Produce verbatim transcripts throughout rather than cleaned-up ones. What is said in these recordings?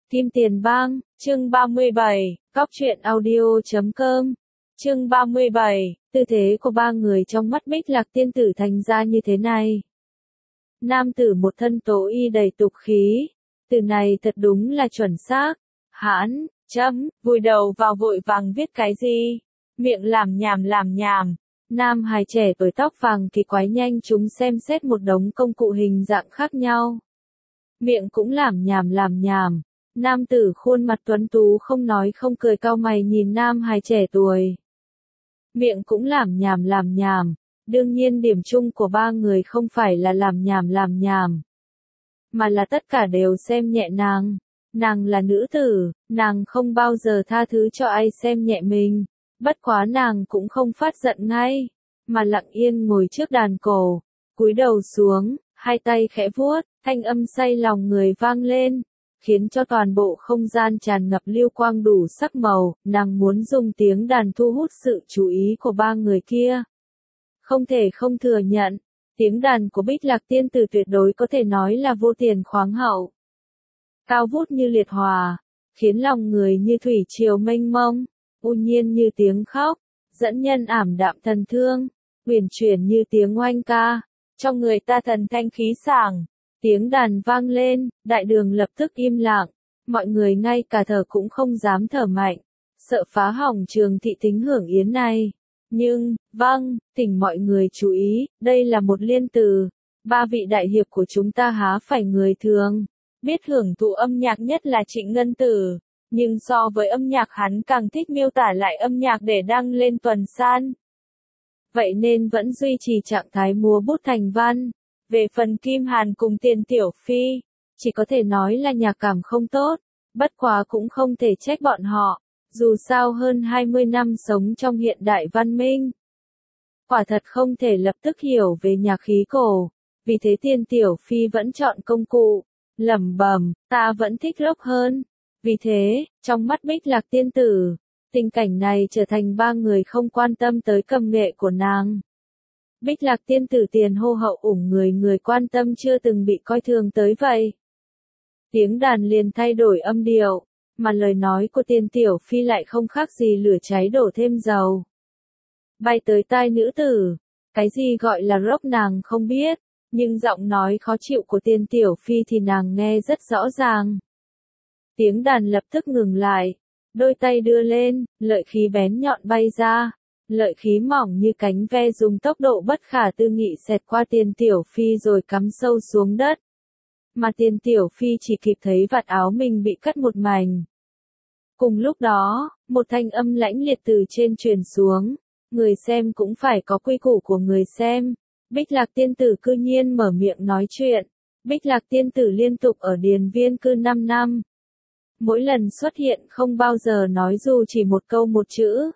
Kim Tiền Bang, chương ba mươi bảy, Cóc truyện audio chấm com. Chương ba mươi bảy, tư thế của ba người trong mắt Bích Lạc tiên tử thành ra như thế này. Nam tử một thân tố y đầy tục khí, từ này thật đúng là chuẩn xác. Hãn, chấm, vùi đầu vào vội vàng viết cái gì? Miệng làm nhảm làm nhảm. Nam hài trẻ tuổi tóc vàng kỳ quái nhanh chúng xem xét một đống công cụ hình dạng khác nhau. Miệng cũng làm nhảm làm nhảm. Nam tử khuôn mặt tuấn tú không nói không cười cau mày nhìn nam hài trẻ tuổi. Miệng cũng làm nhảm làm nhảm. Đương nhiên điểm chung của ba người không phải là làm nhảm làm nhảm, mà là tất cả đều xem nhẹ nàng. Nàng là nữ tử, nàng không bao giờ tha thứ cho ai xem nhẹ mình. Bất quá nàng cũng không phát giận ngay, mà lặng yên ngồi trước đàn cổ, cúi đầu xuống, hai tay khẽ vuốt, thanh âm say lòng người vang lên, khiến cho toàn bộ không gian tràn ngập lưu quang đủ sắc màu. Nàng muốn dùng tiếng đàn thu hút sự chú ý của ba người kia. Không thể không thừa nhận, tiếng đàn của Bích Lạc tiên tử tuyệt đối có thể nói là vô tiền khoáng hậu. Cao vút như liệt hòa, khiến lòng người như thủy triều mênh mông, u nhiên như tiếng khóc, dẫn nhân ảm đạm thần thương, huyền chuyển như tiếng oanh ca, trong người ta thần thanh khí sảng. Tiếng đàn vang lên, đại đường lập tức im lặng, mọi người ngay cả thở cũng không dám thở mạnh, sợ phá hỏng trường thị tính hưởng yến này. Nhưng, vâng, thỉnh mọi người chú ý, đây là một liên từ, ba vị đại hiệp của chúng ta há phải người thường, biết hưởng thụ âm nhạc nhất là Trịnh Ngân Tử, nhưng so với âm nhạc hắn càng thích miêu tả lại âm nhạc để đăng lên tuần san. Vậy nên vẫn duy trì trạng thái múa bút thành văn. Về phần Kim Hàn cùng Tiền Tiểu Phi, chỉ có thể nói là nhạc cảm không tốt, bất quá cũng không thể trách bọn họ, dù sao hơn hai mươi năm sống trong hiện đại văn minh. Quả thật không thể lập tức hiểu về nhạc khí cổ, vì thế Tiền Tiểu Phi vẫn chọn công cụ, lẩm bẩm, ta vẫn thích rock hơn. Vì thế, trong mắt Bích Lạc tiên tử, tình cảnh này trở thành ba người không quan tâm tới cầm nghệ của nàng. Bích Lạc tiên tử tiền hô hậu ủng người người quan tâm chưa từng bị coi thường tới vậy. Tiếng đàn liền thay đổi âm điệu, mà lời nói của Tiền Tiểu Phi lại không khác gì lửa cháy đổ thêm dầu. Bay tới tai nữ tử, cái gì gọi là rock nàng không biết, nhưng giọng nói khó chịu của Tiền Tiểu Phi thì nàng nghe rất rõ ràng. Tiếng đàn lập tức ngừng lại, đôi tay đưa lên, lợi khí bén nhọn bay ra. Lợi khí mỏng như cánh ve dùng tốc độ bất khả tư nghị xẹt qua Tiền Tiểu Phi rồi cắm sâu xuống đất. Mà Tiền Tiểu Phi chỉ kịp thấy vạt áo mình bị cắt một mảnh. Cùng lúc đó, một thanh âm lãnh liệt từ trên truyền xuống, người xem cũng phải có quy củ của người xem. Bích Lạc tiên tử cư nhiên mở miệng nói chuyện. Bích Lạc tiên tử liên tục ở Điền Viên cư năm năm. Mỗi lần xuất hiện không bao giờ nói dù chỉ một câu một chữ.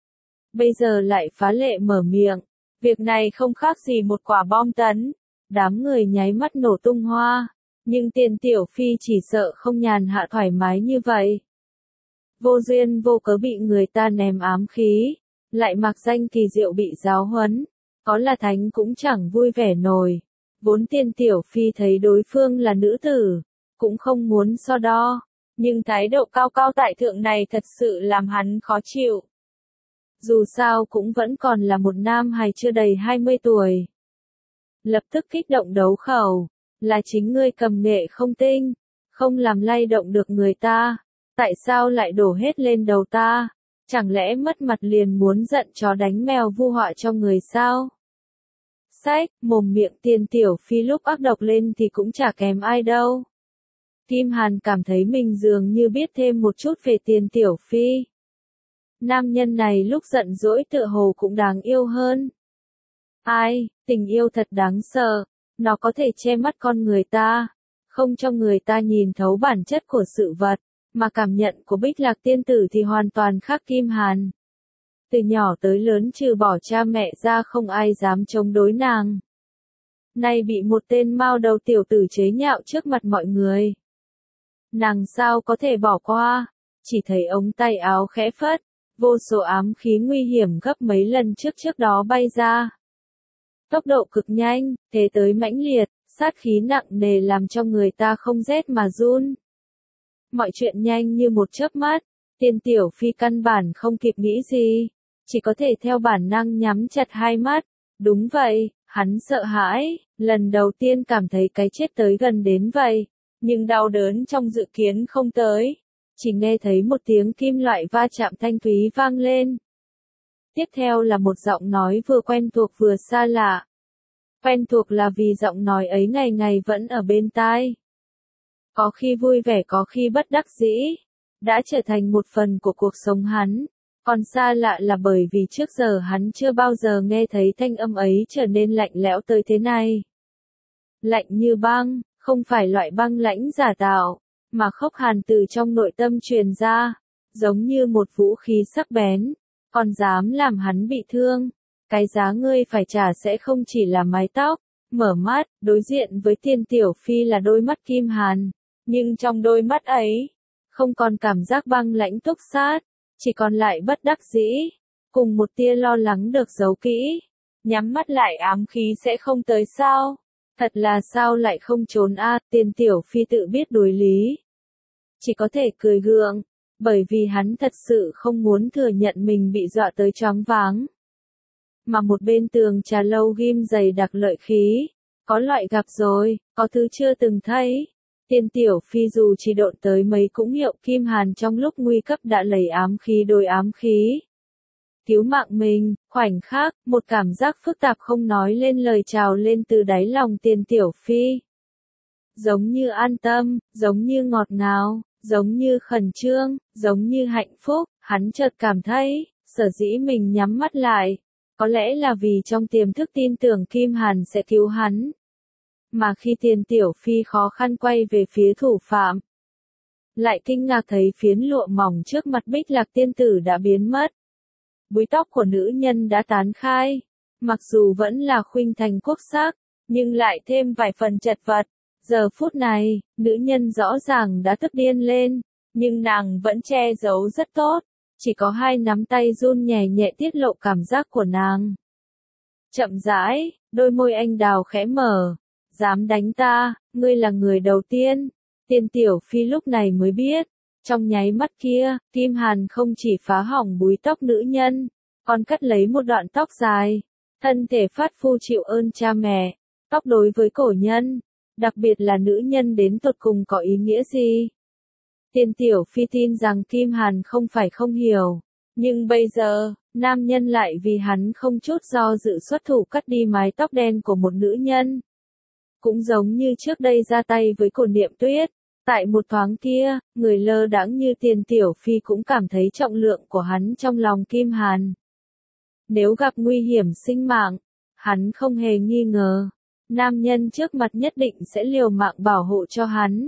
Bây giờ lại phá lệ mở miệng, việc này không khác gì một quả bom tấn, đám người nháy mắt nổ tung hoa, nhưng Tiền Tiểu Phi chỉ sợ không nhàn hạ thoải mái như vậy. Vô duyên vô cớ bị người ta ném ám khí, lại mặc danh kỳ diệu bị giáo huấn, có là thánh cũng chẳng vui vẻ nổi. Vốn Tiền Tiểu Phi thấy đối phương là nữ tử, cũng không muốn so đo, nhưng thái độ cao cao tại thượng này thật sự làm hắn khó chịu. Dù sao cũng vẫn còn là một nam hài chưa đầy hai mươi tuổi. Lập tức kích động đấu khẩu, là chính ngươi cầm nghệ không tinh, không làm lay động được người ta, tại sao lại đổ hết lên đầu ta, chẳng lẽ mất mặt liền muốn giận chó đánh mèo vu họa cho người sao? Sách, mồm miệng Tiền Tiểu Phi lúc ác độc lên thì cũng chả kém ai đâu. Kim Hàn cảm thấy mình dường như biết thêm một chút về Tiền Tiểu Phi. Nam nhân này lúc giận dỗi tựa hồ cũng đáng yêu hơn. Ai, tình yêu thật đáng sợ, nó có thể che mắt con người ta, không cho người ta nhìn thấu bản chất của sự vật, mà cảm nhận của Bích Lạc tiên tử thì hoàn toàn khác Kim Hàn. Từ nhỏ tới lớn trừ bỏ cha mẹ ra không ai dám chống đối nàng. Nay bị một tên mao đầu tiểu tử chế nhạo trước mặt mọi người. Nàng sao có thể bỏ qua, chỉ thấy ống tay áo khẽ phất. Vô số ám khí nguy hiểm gấp mấy lần trước trước đó bay ra. Tốc độ cực nhanh, thế tới mãnh liệt, sát khí nặng nề làm cho người ta không rét mà run. Mọi chuyện nhanh như một chớp mắt, Tiên Tiểu Phi căn bản không kịp nghĩ gì, chỉ có thể theo bản năng nhắm chặt hai mắt. Đúng vậy, hắn sợ hãi, lần đầu tiên cảm thấy cái chết tới gần đến vậy, nhưng đau đớn trong dự kiến không tới. Chỉ nghe thấy một tiếng kim loại va chạm thanh thúy vang lên. Tiếp theo là một giọng nói vừa quen thuộc vừa xa lạ. Quen thuộc là vì giọng nói ấy ngày ngày vẫn ở bên tai. Có khi vui vẻ có khi bất đắc dĩ, đã trở thành một phần của cuộc sống hắn. Còn xa lạ là bởi vì trước giờ hắn chưa bao giờ nghe thấy thanh âm ấy trở nên lạnh lẽo tới thế này. Lạnh như băng, không phải loại băng lãnh giả tạo, mà khốc hàn từ trong nội tâm truyền ra, giống như một vũ khí sắc bén, còn dám làm hắn bị thương. Cái giá ngươi phải trả sẽ không chỉ là mái tóc. Mở mắt, đối diện với Tiên Tiểu Phi là đôi mắt kim hàn, nhưng trong đôi mắt ấy, không còn cảm giác băng lãnh túc sát, chỉ còn lại bất đắc dĩ, cùng một tia lo lắng được giấu kỹ. Nhắm mắt lại ám khí sẽ không tới sao? Thật là sao lại không trốn a? Tiên Tiểu Phi tự biết đối lý. Chỉ có thể cười gượng, bởi vì hắn thật sự không muốn thừa nhận mình bị dọa tới choáng váng. Mà một bên tường trà lâu ghim dày đặc lợi khí, có loại gặp rồi, có thứ chưa từng thấy. Tiên Tiểu Phi dù chỉ độn tới mấy cũng hiệu kim hàn trong lúc nguy cấp đã lấy ám khí đối ám khí. Cứu mạng mình, khoảnh khắc, một cảm giác phức tạp không nói lên lời trào lên từ đáy lòng Tiên Tiểu Phi. Giống như an tâm, giống như ngọt ngào, giống như khẩn trương, giống như hạnh phúc, hắn chợt cảm thấy, sở dĩ mình nhắm mắt lại, có lẽ là vì trong tiềm thức tin tưởng Kim Hàn sẽ cứu hắn. Mà khi Tiên Tiểu Phi khó khăn quay về phía thủ phạm, lại kinh ngạc thấy phiến lụa mỏng trước mặt Bích Lạc tiên tử đã biến mất. Búi tóc của nữ nhân đã tán khai, mặc dù vẫn là khuynh thành quốc sắc, nhưng lại thêm vài phần chật vật. Giờ phút này, nữ nhân rõ ràng đã tức điên lên, nhưng nàng vẫn che giấu rất tốt, chỉ có hai nắm tay run nhẹ nhẹ tiết lộ cảm giác của nàng. Chậm rãi, đôi môi anh đào khẽ mở, dám đánh ta, ngươi là người đầu tiên. Tiên Tiểu Phi lúc này mới biết, trong nháy mắt kia, Kim Hàn không chỉ phá hỏng búi tóc nữ nhân, còn cắt lấy một đoạn tóc dài. Thân thể phát phu chịu ơn cha mẹ, tóc đối với cổ nhân, đặc biệt là nữ nhân đến tột cùng có ý nghĩa gì? Tiên Tiểu Phi tin rằng Kim Hàn không phải không hiểu, nhưng bây giờ, nam nhân lại vì hắn không chút do dự xuất thủ cắt đi mái tóc đen của một nữ nhân. Cũng giống như trước đây ra tay với Cổ Niệm Tuyết, tại một thoáng kia, người lơ đãng như Tiên Tiểu Phi cũng cảm thấy trọng lượng của hắn trong lòng Kim Hàn. Nếu gặp nguy hiểm sinh mạng, hắn không hề nghi ngờ, nam nhân trước mặt nhất định sẽ liều mạng bảo hộ cho hắn.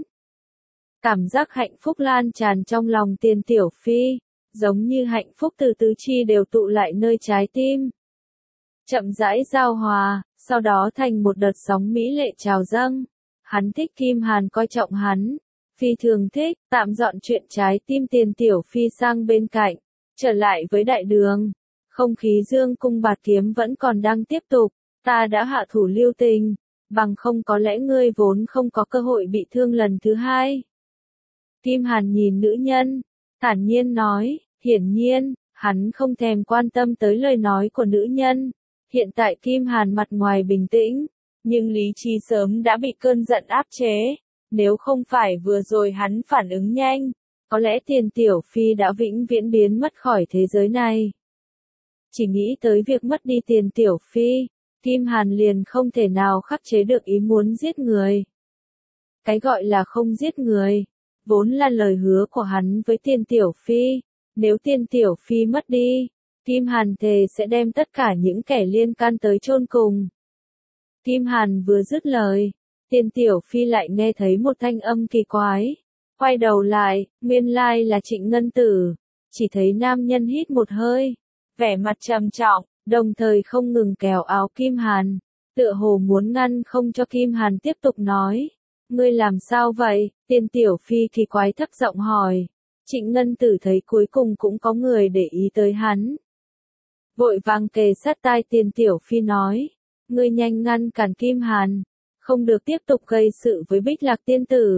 Cảm giác hạnh phúc lan tràn trong lòng Tiên Tiểu Phi, giống như hạnh phúc từ tứ chi đều tụ lại nơi trái tim. Chậm rãi giao hòa, sau đó thành một đợt sóng mỹ lệ trào dâng. Hắn thích Kim Hàn coi trọng hắn, phi thường thích, tạm dọn chuyện trái tim Tiên Tiểu Phi sang bên cạnh, trở lại với đại đường. Không khí dương cung bạt kiếm vẫn còn đang tiếp tục, ta đã hạ thủ lưu tình, bằng không có lẽ ngươi vốn không có cơ hội bị thương lần thứ hai. Kim Hàn nhìn nữ nhân, thản nhiên nói, hiển nhiên, hắn không thèm quan tâm tới lời nói của nữ nhân. Hiện tại Kim Hàn mặt ngoài bình tĩnh, nhưng lý trí sớm đã bị cơn giận áp chế. Nếu không phải vừa rồi hắn phản ứng nhanh, có lẽ Tiên Tiểu Phi đã vĩnh viễn biến mất khỏi thế giới này. Chỉ nghĩ tới việc mất đi Tiên Tiểu Phi, Kim Hàn liền không thể nào khắc chế được ý muốn giết người. Cái gọi là không giết người, vốn là lời hứa của hắn với Tiên Tiểu Phi. Nếu Tiên Tiểu Phi mất đi, Kim Hàn thề sẽ đem tất cả những kẻ liên can tới chôn cùng. Kim Hàn vừa dứt lời, Tiên Tiểu Phi lại nghe thấy một thanh âm kỳ quái. Quay đầu lại, nguyên lai là Trịnh Ngân Tử. Chỉ thấy nam nhân hít một hơi, vẻ mặt trầm trọng, đồng thời không ngừng kéo áo Kim Hàn, tựa hồ muốn ngăn không cho Kim Hàn tiếp tục nói. Ngươi làm sao vậy? Tiên Tiểu Phi kỳ quái thấp giọng hỏi. Trịnh Ngân Tử thấy cuối cùng cũng có người để ý tới hắn. Vội vàng kề sát tai Tiên Tiểu Phi nói. Ngươi nhanh ngăn cản Kim Hàn, không được tiếp tục gây sự với Bích Lạc tiên tử.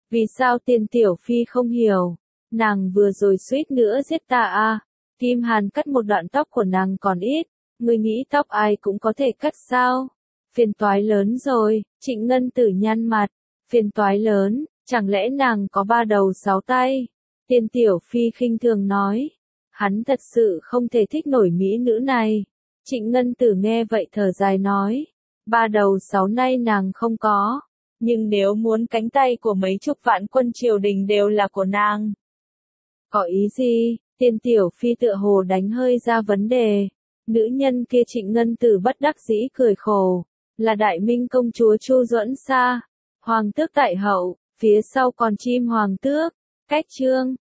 Vì sao Tiên Tiểu Phi không hiểu? Nàng vừa rồi suýt nữa giết ta à? Kim Hàn cắt một đoạn tóc của nàng còn ít, ngươi nghĩ tóc ai cũng có thể cắt sao? Phiền toái lớn rồi, Trịnh Ngân Tử nhăn mặt, phiền toái lớn, chẳng lẽ nàng có ba đầu sáu tay? Tiên Tiểu Phi khinh thường nói, hắn thật sự không thể thích nổi mỹ nữ này. Trịnh Ngân Tử nghe vậy thở dài nói, ba đầu sáu nay nàng không có, nhưng nếu muốn cánh tay của mấy chục vạn quân triều đình đều là của nàng. Có ý gì? Tiên Tiểu Phi tựa hồ đánh hơi ra vấn đề. Nữ nhân kia Trịnh Ngân Tử bất đắc dĩ cười khổ, là Đại Minh công chúa Chu Duẫn Sa, hoàng tước tại hậu, phía sau còn chim hoàng tước. Cách chương